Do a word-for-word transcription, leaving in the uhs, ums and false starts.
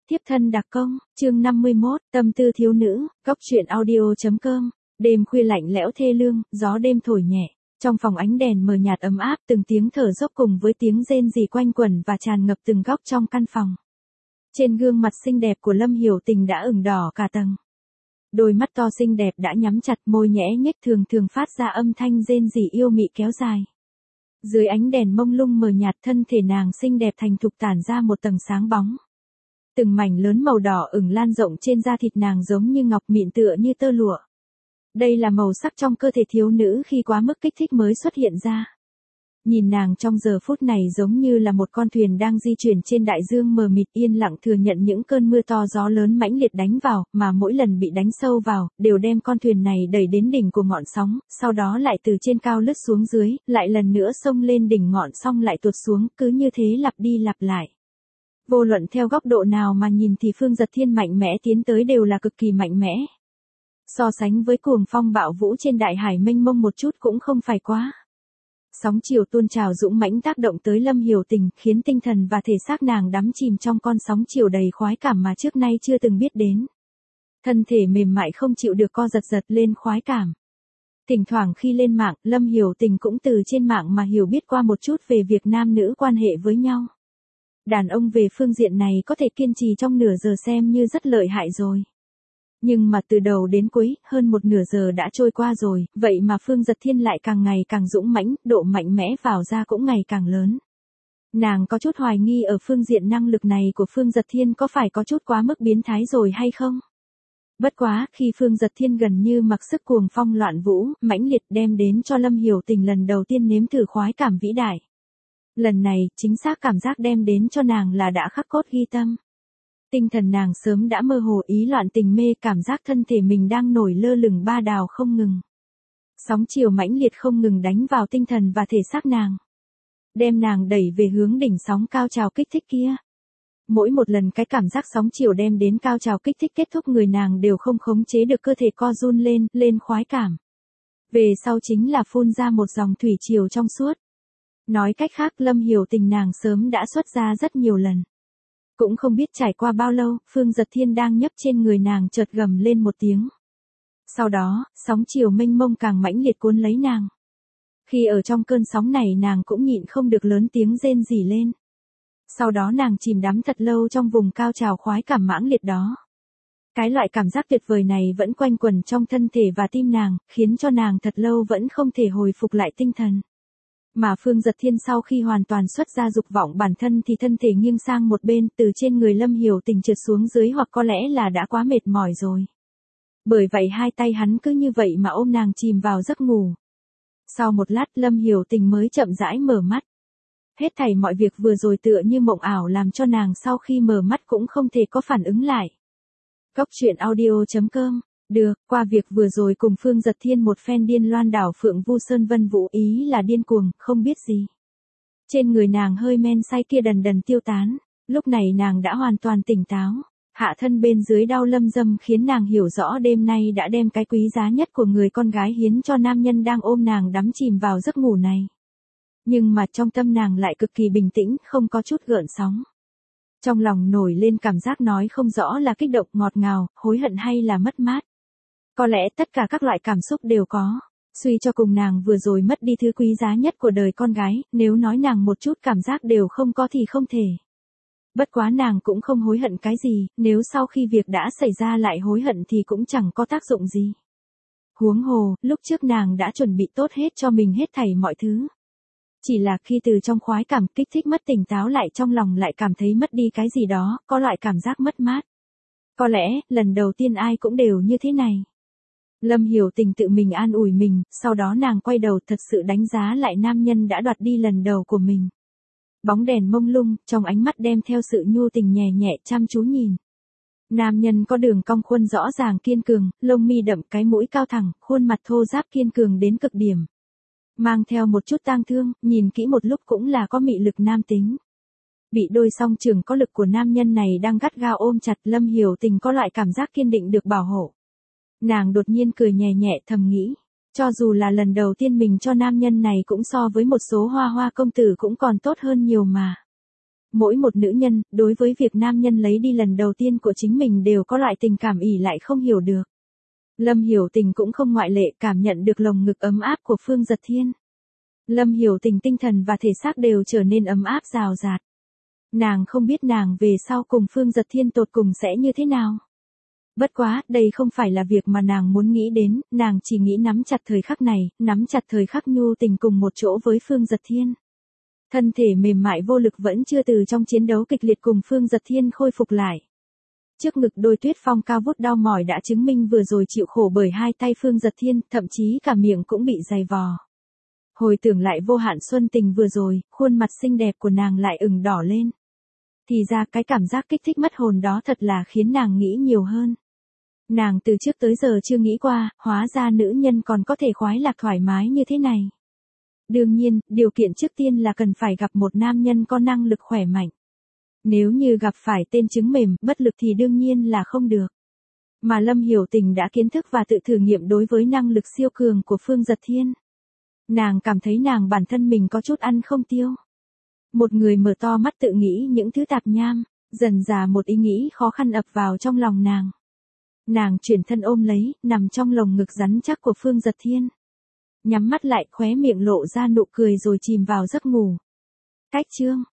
Tiếp thân đặc công, chương năm mươi mốt, tâm tư thiếu nữ, góc truyện audio.com. Đêm khuya lạnh lẽo thê lương, gió đêm thổi nhẹ. Trong phòng ánh đèn mờ nhạt ấm áp, từng tiếng thở dốc cùng với tiếng rên rỉ quanh quẩn và tràn ngập từng góc trong căn phòng. Trên gương mặt xinh đẹp của Lâm Hiểu Tình đã ửng đỏ cả tầng. Đôi mắt to xinh đẹp đã nhắm chặt, môi nhẽ nhếch thường thường phát ra âm thanh rên rỉ yêu mị kéo dài. Dưới ánh đèn mông lung mờ nhạt, thân thể nàng xinh đẹp thành thục tản ra một tầng sáng bóng. Từng mảnh lớn màu đỏ ửng lan rộng trên da thịt nàng giống như ngọc mịn tựa như tơ lụa. Đây là màu sắc trong cơ thể thiếu nữ khi quá mức kích thích mới xuất hiện ra. Nhìn nàng trong giờ phút này giống như là một con thuyền đang di chuyển trên đại dương mờ mịt, yên lặng thừa nhận những cơn mưa to gió lớn mãnh liệt đánh vào, mà mỗi lần bị đánh sâu vào, đều đem con thuyền này đẩy đến đỉnh của ngọn sóng, sau đó lại từ trên cao lướt xuống dưới, lại lần nữa xông lên đỉnh ngọn xong lại tuột xuống, cứ như thế lặp đi lặp lại. Vô luận theo góc độ nào mà nhìn thì Phương Dật Thiên mạnh mẽ tiến tới đều là cực kỳ mạnh mẽ. So sánh với cuồng phong bạo vũ trên đại hải mênh mông một chút cũng không phải quá. Sóng chiều tuôn trào dũng mãnh tác động tới Lâm Hiểu Tình, khiến tinh thần và thể xác nàng đắm chìm trong con sóng chiều đầy khoái cảm mà trước nay chưa từng biết đến. Thân thể mềm mại không chịu được co giật giật lên khoái cảm. Thỉnh thoảng khi lên mạng, Lâm Hiểu Tình cũng từ trên mạng mà hiểu biết qua một chút về việc nam nữ quan hệ với nhau. Đàn ông về phương diện này có thể kiên trì trong nửa giờ xem như rất lợi hại rồi. Nhưng mà từ đầu đến cuối, hơn một nửa giờ đã trôi qua rồi, vậy mà Phương Dật Thiên lại càng ngày càng dũng mãnh, độ mạnh mẽ vào ra cũng ngày càng lớn. Nàng có chút hoài nghi ở phương diện năng lực này của Phương Dật Thiên có phải có chút quá mức biến thái rồi hay không? Bất quá, khi Phương Dật Thiên gần như mặc sức cuồng phong loạn vũ, mãnh liệt đem đến cho Lâm Hiểu Tình lần đầu tiên nếm thử khoái cảm vĩ đại. Lần này, chính xác cảm giác đem đến cho nàng là đã khắc cốt ghi tâm. Tinh thần nàng sớm đã mơ hồ ý loạn tình mê, cảm giác thân thể mình đang nổi lơ lửng ba đào không ngừng. Sóng chiều mãnh liệt không ngừng đánh vào tinh thần và thể xác nàng. Đem nàng đẩy về hướng đỉnh sóng cao trào kích thích kia. Mỗi một lần cái cảm giác sóng chiều đem đến cao trào kích thích kết thúc, người nàng đều không khống chế được cơ thể co run lên, lên khoái cảm. Về sau chính là phun ra một dòng thủy triều trong suốt. Nói cách khác, Lâm Hiểu Tình nàng sớm đã xuất ra rất nhiều lần. Cũng không biết trải qua bao lâu, Phương Dật Thiên đang nhấp trên người nàng chợt gầm lên một tiếng. Sau đó, sóng chiều mênh mông càng mãnh liệt cuốn lấy nàng. Khi ở trong cơn sóng này nàng cũng nhịn không được lớn tiếng rên rỉ lên. Sau đó nàng chìm đắm thật lâu trong vùng cao trào khoái cảm mãng liệt đó. Cái loại cảm giác tuyệt vời này vẫn quanh quẩn trong thân thể và tim nàng, khiến cho nàng thật lâu vẫn không thể hồi phục lại tinh thần. Mà Phương Dật Thiên sau khi hoàn toàn xuất ra dục vọng bản thân thì thân thể nghiêng sang một bên, từ trên người Lâm Hiểu Tình trượt xuống dưới, hoặc có lẽ là đã quá mệt mỏi rồi. Bởi vậy hai tay hắn cứ như vậy mà ôm nàng chìm vào giấc ngủ. Sau một lát Lâm Hiểu Tình mới chậm rãi mở mắt. Hết thảy mọi việc vừa rồi tựa như mộng ảo làm cho nàng sau khi mở mắt cũng không thể có phản ứng lại. Góc truyện audio.com. Được, qua việc vừa rồi cùng Phương Dật Thiên một phen điên loan đảo Phượng Vu Sơn Vân Vũ, ý là điên cuồng, không biết gì. Trên người nàng hơi men say kia dần dần tiêu tán, lúc này nàng đã hoàn toàn tỉnh táo. Hạ thân bên dưới đau lâm dâm khiến nàng hiểu rõ đêm nay đã đem cái quý giá nhất của người con gái hiến cho nam nhân đang ôm nàng đắm chìm vào giấc ngủ này. Nhưng mà trong tâm nàng lại cực kỳ bình tĩnh, không có chút gợn sóng. Trong lòng nổi lên cảm giác nói không rõ là kích động, ngọt ngào, hối hận hay là mất mát. Có lẽ tất cả các loại cảm xúc đều có. Suy cho cùng nàng vừa rồi mất đi thứ quý giá nhất của đời con gái, nếu nói nàng một chút cảm giác đều không có thì không thể. Bất quá nàng cũng không hối hận cái gì, nếu sau khi việc đã xảy ra lại hối hận thì cũng chẳng có tác dụng gì. Huống hồ, lúc trước nàng đã chuẩn bị tốt hết cho mình hết thảy mọi thứ. Chỉ là khi từ trong khoái cảm kích thích mất tỉnh táo lại, trong lòng lại cảm thấy mất đi cái gì đó, có loại cảm giác mất mát. Có lẽ, lần đầu tiên ai cũng đều như thế này. Lâm Hiểu Tình tự mình an ủi mình, sau đó nàng quay đầu thật sự đánh giá lại nam nhân đã đoạt đi lần đầu của mình. Bóng đèn mông lung, trong ánh mắt đem theo sự nhu tình nhẹ nhẹ chăm chú nhìn. Nam nhân có đường cong khuôn rõ ràng kiên cường, lông mi đậm, cái mũi cao thẳng, khuôn mặt thô ráp kiên cường đến cực điểm. Mang theo một chút tang thương, nhìn kỹ một lúc cũng là có mị lực nam tính. Bị đôi song trường có lực của nam nhân này đang gắt gao ôm chặt, Lâm Hiểu Tình có loại cảm giác kiên định được bảo hộ. Nàng đột nhiên cười nhẹ nhẹ thầm nghĩ, cho dù là lần đầu tiên mình cho nam nhân này cũng so với một số hoa hoa công tử cũng còn tốt hơn nhiều mà. Mỗi một nữ nhân, đối với việc nam nhân lấy đi lần đầu tiên của chính mình đều có loại tình cảm ỉ lại không hiểu được. Lâm Hiểu Tình cũng không ngoại lệ, cảm nhận được lồng ngực ấm áp của Phương Dật Thiên. Lâm Hiểu Tình tinh thần và thể xác đều trở nên ấm áp rào rạt. Nàng không biết nàng về sau cùng Phương Dật Thiên tột cùng sẽ như thế nào. Bất quá, đây không phải là việc mà nàng muốn nghĩ đến, nàng chỉ nghĩ nắm chặt thời khắc này, nắm chặt thời khắc nhu tình cùng một chỗ với Phương Dật Thiên. Thân thể mềm mại vô lực vẫn chưa từ trong chiến đấu kịch liệt cùng Phương Dật Thiên khôi phục lại. Trước ngực đôi tuyết phong cao vút đau mỏi đã chứng minh vừa rồi chịu khổ bởi hai tay Phương Dật Thiên, thậm chí cả miệng cũng bị dày vò. Hồi tưởng lại vô hạn xuân tình vừa rồi, khuôn mặt xinh đẹp của nàng lại ửng đỏ lên. Thì ra cái cảm giác kích thích mất hồn đó thật là khiến nàng nghĩ nhiều hơn. Nàng từ trước tới giờ chưa nghĩ qua, hóa ra nữ nhân còn có thể khoái lạc thoải mái như thế này. Đương nhiên, điều kiện trước tiên là cần phải gặp một nam nhân có năng lực khỏe mạnh. Nếu như gặp phải tên trứng mềm, bất lực thì đương nhiên là không được. Mà Lâm Hiểu Tình đã kiến thức và tự thử nghiệm đối với năng lực siêu cường của Phương Dật Thiên. Nàng cảm thấy nàng bản thân mình có chút ăn không tiêu. Một người mở to mắt tự nghĩ những thứ tạp nham, dần dà một ý nghĩ khó khăn ập vào trong lòng nàng. Nàng chuyển thân ôm lấy, nằm trong lồng ngực rắn chắc của Phương Dật Thiên. Nhắm mắt lại, khóe miệng lộ ra nụ cười rồi chìm vào giấc ngủ. Cách chương